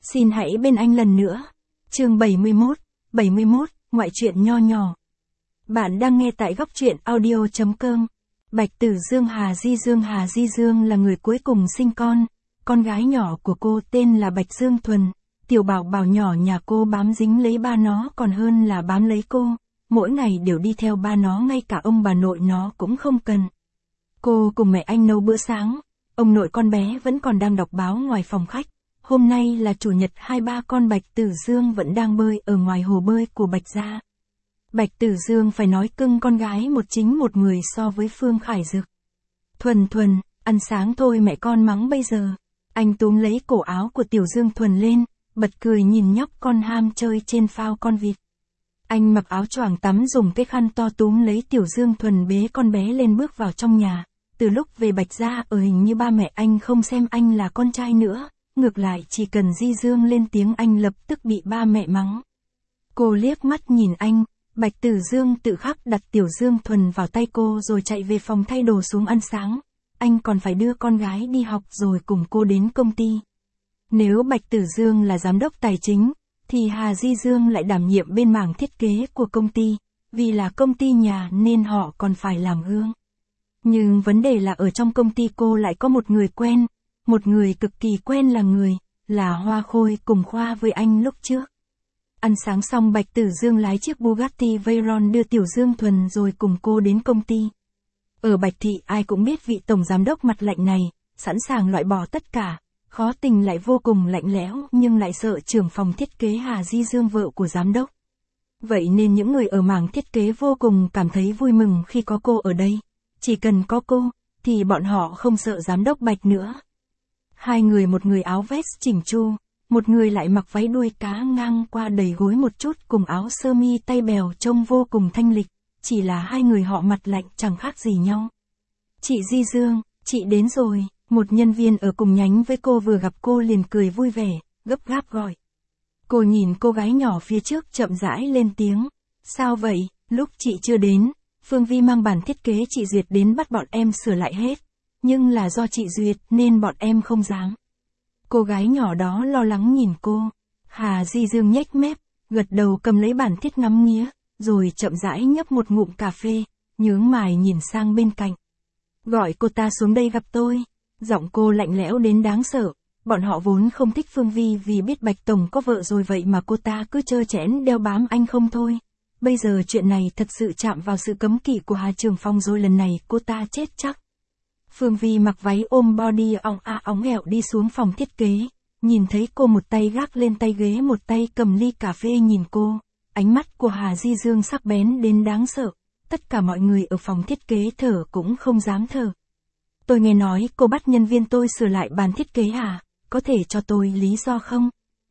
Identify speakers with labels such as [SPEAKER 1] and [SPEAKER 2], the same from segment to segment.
[SPEAKER 1] Xin hãy bên anh lần nữa. Chương 71, ngoại truyện nho nhỏ. Bạn đang nghe tại góc truyện audio.com. Bạch Tử Dương Hà Di Dương là người cuối cùng sinh con gái nhỏ của cô tên là Bạch Dương Thuần, tiểu bảo bảo nhỏ nhà cô bám dính lấy ba nó còn hơn là bám lấy cô, mỗi ngày đều đi theo ba nó ngay cả ông bà nội nó cũng không cần. Cô cùng mẹ anh nấu bữa sáng, ông nội con bé vẫn còn đang đọc báo ngoài phòng khách. Hôm nay là chủ nhật, hai ba con Bạch Tử Dương vẫn đang bơi ở ngoài hồ bơi của Bạch gia. Bạch Tử Dương phải nói cưng con gái một chính một người so với Phương Khải Dực. Thuần, ăn sáng thôi mẹ con mắng bây giờ. Anh túm lấy cổ áo của Tiểu Dương Thuần lên, bật cười nhìn nhóc con ham chơi trên phao con vịt. Anh mặc áo choàng tắm dùng cái khăn to túm lấy Tiểu Dương Thuần bế con bé lên bước vào trong nhà. Từ lúc về Bạch gia hình như ba mẹ anh không xem anh là con trai nữa. Ngược lại chỉ cần Di Dương lên tiếng anh lập tức bị ba mẹ mắng. Cô liếc mắt nhìn anh, Bạch Tử Dương tự khắc đặt Tiểu Dương Thuần vào tay cô rồi chạy về phòng thay đồ xuống ăn sáng. Anh còn phải đưa con gái đi học rồi cùng cô đến công ty. Nếu Bạch Tử Dương là giám đốc tài chính, thì Hà Di Dương lại đảm nhiệm bên mảng thiết kế của công ty, vì là công ty nhà nên họ còn phải làm gương. Nhưng vấn đề là ở trong công ty cô lại có một người quen. Một người cực kỳ quen là Hoa Khôi cùng khoa với anh lúc trước. Ăn sáng xong Bạch Tử Dương lái chiếc Bugatti Veyron đưa Tiểu Dương Thuần rồi cùng cô đến công ty. Ở Bạch Thị ai cũng biết vị tổng giám đốc mặt lạnh này, sẵn sàng loại bỏ tất cả, khó tình lại vô cùng lạnh lẽo nhưng lại sợ trưởng phòng thiết kế Hà Di Dương vợ của giám đốc. Vậy nên những người ở mảng thiết kế vô cùng cảm thấy vui mừng khi có cô ở đây. Chỉ cần có cô, thì bọn họ không sợ giám đốc Bạch nữa. Hai người, một người áo vest chỉnh chu, một người lại mặc váy đuôi cá ngang qua đầy gối một chút cùng áo sơ mi tay bèo trông vô cùng thanh lịch, chỉ là hai người họ mặt lạnh chẳng khác gì nhau. Chị Di Dương, chị đến rồi, một nhân viên ở cùng nhánh với cô vừa gặp cô liền cười vui vẻ, gấp gáp gọi. Cô nhìn cô gái nhỏ phía trước chậm rãi lên tiếng, sao vậy, lúc chị chưa đến, Phương Vi mang bản thiết kế chị Duyệt đến bắt bọn em sửa lại hết. Nhưng là do chị Duyệt nên bọn em không dám. Cô gái nhỏ đó lo lắng nhìn cô. Hà Di Dương nhếch mép, gật đầu cầm lấy bản thiết ngắm nghía, rồi chậm rãi nhấp một ngụm cà phê, nhướng mày nhìn sang bên cạnh. Gọi cô ta xuống đây gặp tôi. Giọng cô lạnh lẽo đến đáng sợ. Bọn họ vốn không thích Phương Vi vì biết Bạch Tổng có vợ rồi vậy mà cô ta cứ trơ trẽn đeo bám anh không thôi. Bây giờ chuyện này thật sự chạm vào sự cấm kỵ của Hà Trường Phong rồi, lần này cô ta chết chắc. Phương Vi mặc váy ôm body óng ẻo đi xuống phòng thiết kế, nhìn thấy cô một tay gác lên tay ghế một tay cầm ly cà phê nhìn cô, ánh mắt của Hà Di Dương sắc bén đến đáng sợ, tất cả mọi người ở phòng thiết kế thở cũng không dám thở. Tôi nghe nói cô bắt nhân viên tôi sửa lại bản thiết kế à, có thể cho tôi lý do không?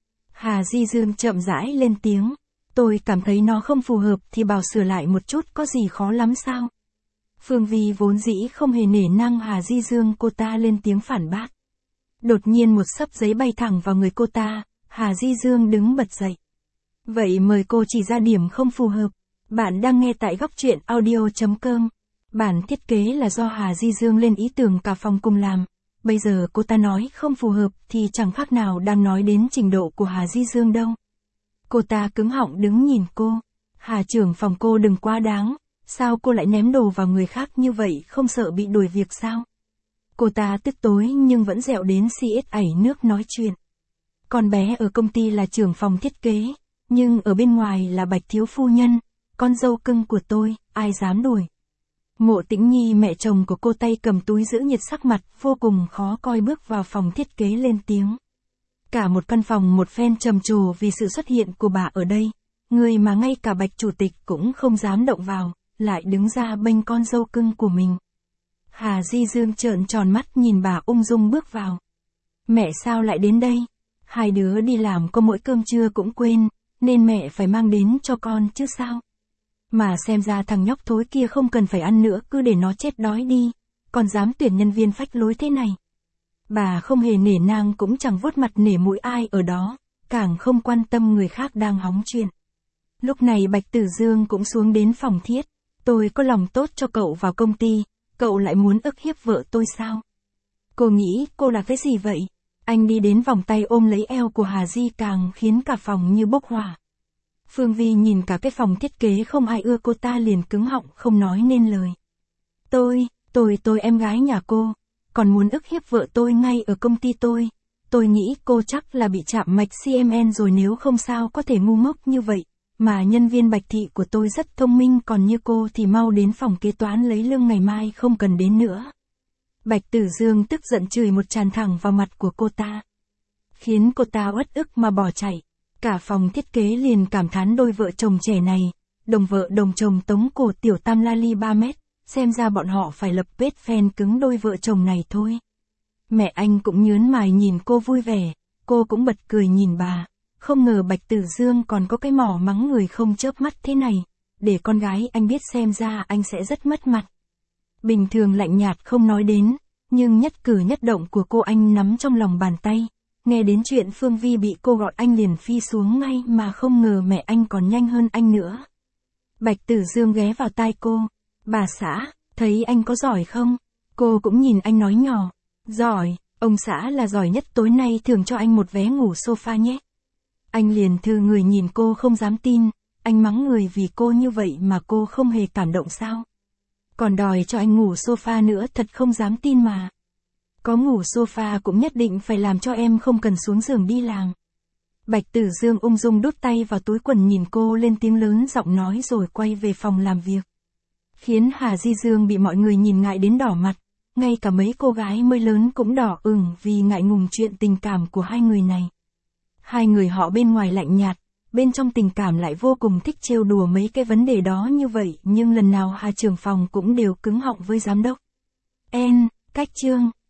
[SPEAKER 1] Hà Di Dương chậm rãi lên tiếng, tôi cảm thấy nó không phù hợp thì bảo sửa lại một chút có gì khó lắm sao? Phương Vi vốn dĩ không hề nể nang Hà Di Dương, cô ta lên tiếng phản bác. Đột nhiên một xấp giấy bay thẳng vào người cô ta, Hà Di Dương đứng bật dậy. Vậy mời cô chỉ ra điểm không phù hợp. Bạn đang nghe tại góc truyện audio.com. Bản thiết kế là do Hà Di Dương lên ý tưởng cả phòng cùng làm. Bây giờ cô ta nói không phù hợp thì chẳng khác nào đang nói đến trình độ của Hà Di Dương đâu. Cô ta cứng họng đứng nhìn cô. Hà trưởng phòng cô đừng quá đáng. Sao cô lại ném đồ vào người khác như vậy, không sợ bị đuổi việc sao? Cô ta tức tối nhưng vẫn dẹo đến xiết nước nói chuyện. Con bé ở công ty là trưởng phòng thiết kế, nhưng ở bên ngoài là Bạch thiếu phu nhân, con dâu cưng của tôi, ai dám đuổi. Mộ Tĩnh Nhi mẹ chồng của cô tay cầm túi giữ nhiệt sắc mặt vô cùng khó coi bước vào phòng thiết kế lên tiếng. Cả một căn phòng một phen trầm trồ vì sự xuất hiện của bà ở đây, người mà ngay cả Bạch chủ tịch cũng không dám động vào. Lại đứng ra bênh con dâu cưng của mình. Hà Di Dương trợn tròn mắt nhìn bà ung dung bước vào. Mẹ sao lại đến đây? Hai đứa đi làm có mỗi cơm trưa cũng quên, nên mẹ phải mang đến cho con chứ sao? Mà xem ra thằng nhóc thối kia không cần phải ăn nữa, cứ để nó chết đói đi, còn dám tuyển nhân viên phách lối thế này. Bà không hề nể nang cũng chẳng vuốt mặt nể mũi ai ở đó, càng không quan tâm người khác đang hóng chuyện. Lúc này Bạch Tử Dương cũng xuống đến phòng thiết. Tôi có lòng tốt cho cậu vào công ty, cậu lại muốn ức hiếp vợ tôi sao? Cô nghĩ cô là cái gì vậy? Anh đi đến vòng tay ôm lấy eo của Hà Di càng khiến cả phòng như bốc hỏa. Phương Vi nhìn cả cái phòng thiết kế không ai ưa cô ta liền cứng họng không nói nên lời. Tôi em gái nhà cô, còn muốn ức hiếp vợ tôi ngay ở công ty tôi. Tôi nghĩ cô chắc là bị chạm mạch CMN rồi, nếu không sao có thể ngu ngốc như vậy. Mà nhân viên Bạch Thị của tôi rất thông minh, còn như cô thì mau đến phòng kế toán lấy lương, ngày mai không cần đến nữa. Bạch Tử Dương tức giận chửi một tràn thẳng vào mặt của cô ta, khiến cô ta uất ức mà bỏ chạy. Cả phòng thiết kế liền cảm thán đôi vợ chồng trẻ này, đồng vợ đồng chồng tống cổ tiểu tam la ly 3 mét, xem ra bọn họ phải lập page fan cứng đôi vợ chồng này thôi. Mẹ anh cũng nhớn mày nhìn cô vui vẻ, cô cũng bật cười nhìn bà, không ngờ Bạch Tử Dương còn có cái mỏ mắng người không chớp mắt thế này, để con gái anh biết xem ra anh sẽ rất mất mặt. Bình thường lạnh nhạt không nói đến, nhưng nhất cử nhất động của cô anh nắm trong lòng bàn tay. Nghe đến chuyện Phương Vi bị cô gọi anh liền phi xuống ngay, mà không ngờ mẹ anh còn nhanh hơn anh nữa. Bạch Tử Dương ghé vào tai cô, bà xã, thấy anh có giỏi không? Cô cũng nhìn anh nói nhỏ, giỏi, ông xã là giỏi nhất, tối nay thưởng cho anh một vé ngủ sofa nhé. Anh liền thư người nhìn cô không dám tin, anh mắng người vì cô như vậy mà cô không hề cảm động sao? Còn đòi cho anh ngủ sofa nữa, thật không dám tin mà. Có ngủ sofa cũng nhất định phải làm cho em không cần xuống giường đi làm. Bạch Tử Dương ung dung đút tay vào túi quần nhìn cô lên tiếng lớn giọng nói rồi quay về phòng làm việc. Khiến Hà Di Dương bị mọi người nhìn ngại đến đỏ mặt, ngay cả mấy cô gái mới lớn cũng đỏ ửng vì ngại ngùng chuyện tình cảm của hai người này. Hai người họ bên ngoài lạnh nhạt, bên trong tình cảm lại vô cùng thích trêu đùa mấy cái vấn đề đó như vậy, nhưng lần nào Hà trưởng phòng cũng đều cứng họng với giám đốc. Cách chương